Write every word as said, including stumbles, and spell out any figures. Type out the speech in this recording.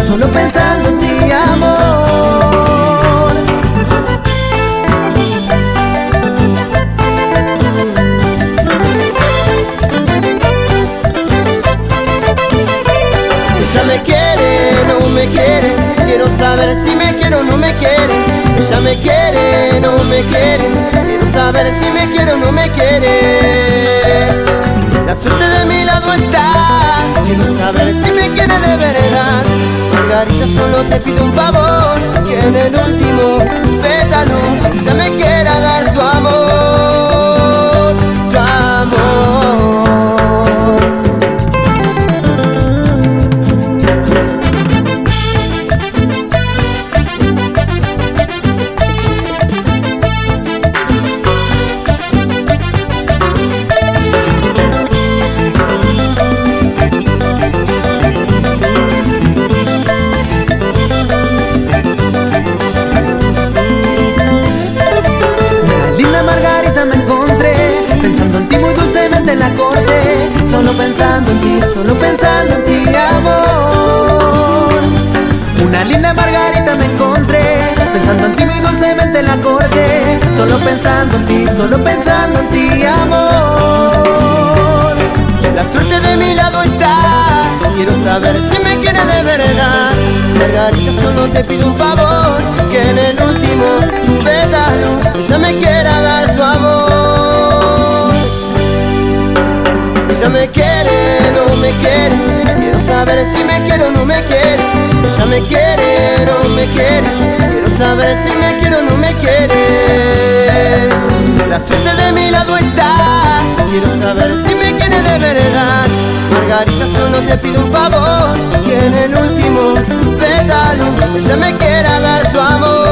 solo pensando en ti, amor. Ella me quiere, no me quiere, quiero saber si me quiere o no me quiere. Ella me quiere, no me quiere, quiero saber si me quiere o no me quiere. La suerte de mi lado está, quiero saber si me quiere de verdad. Margarita, solo te pido un favor, que en el último pétalo ella me quiera dar su amor, su amor. En la corte, solo pensando en ti, solo pensando en ti, amor. Una linda Margarita me encontré, pensando en ti muy dulcemente en la corte, solo pensando en ti, solo pensando en ti, amor. La suerte de mi lado está, quiero saber si me quiere de verdad. Margarita, solo te pido un favor, que en el último pétalo ella me quiera dar su amor. Ella me quiere, no me quiere, quiero saber si me quiere o no me quiere. Ella me quiere, no me quiere, quiero saber si me quiere o no me quiere. La suerte de mi lado está, quiero saber si me quiere de verdad. Margarita, solo te pido un favor, que en el último pétalo ella me quiera dar su amor.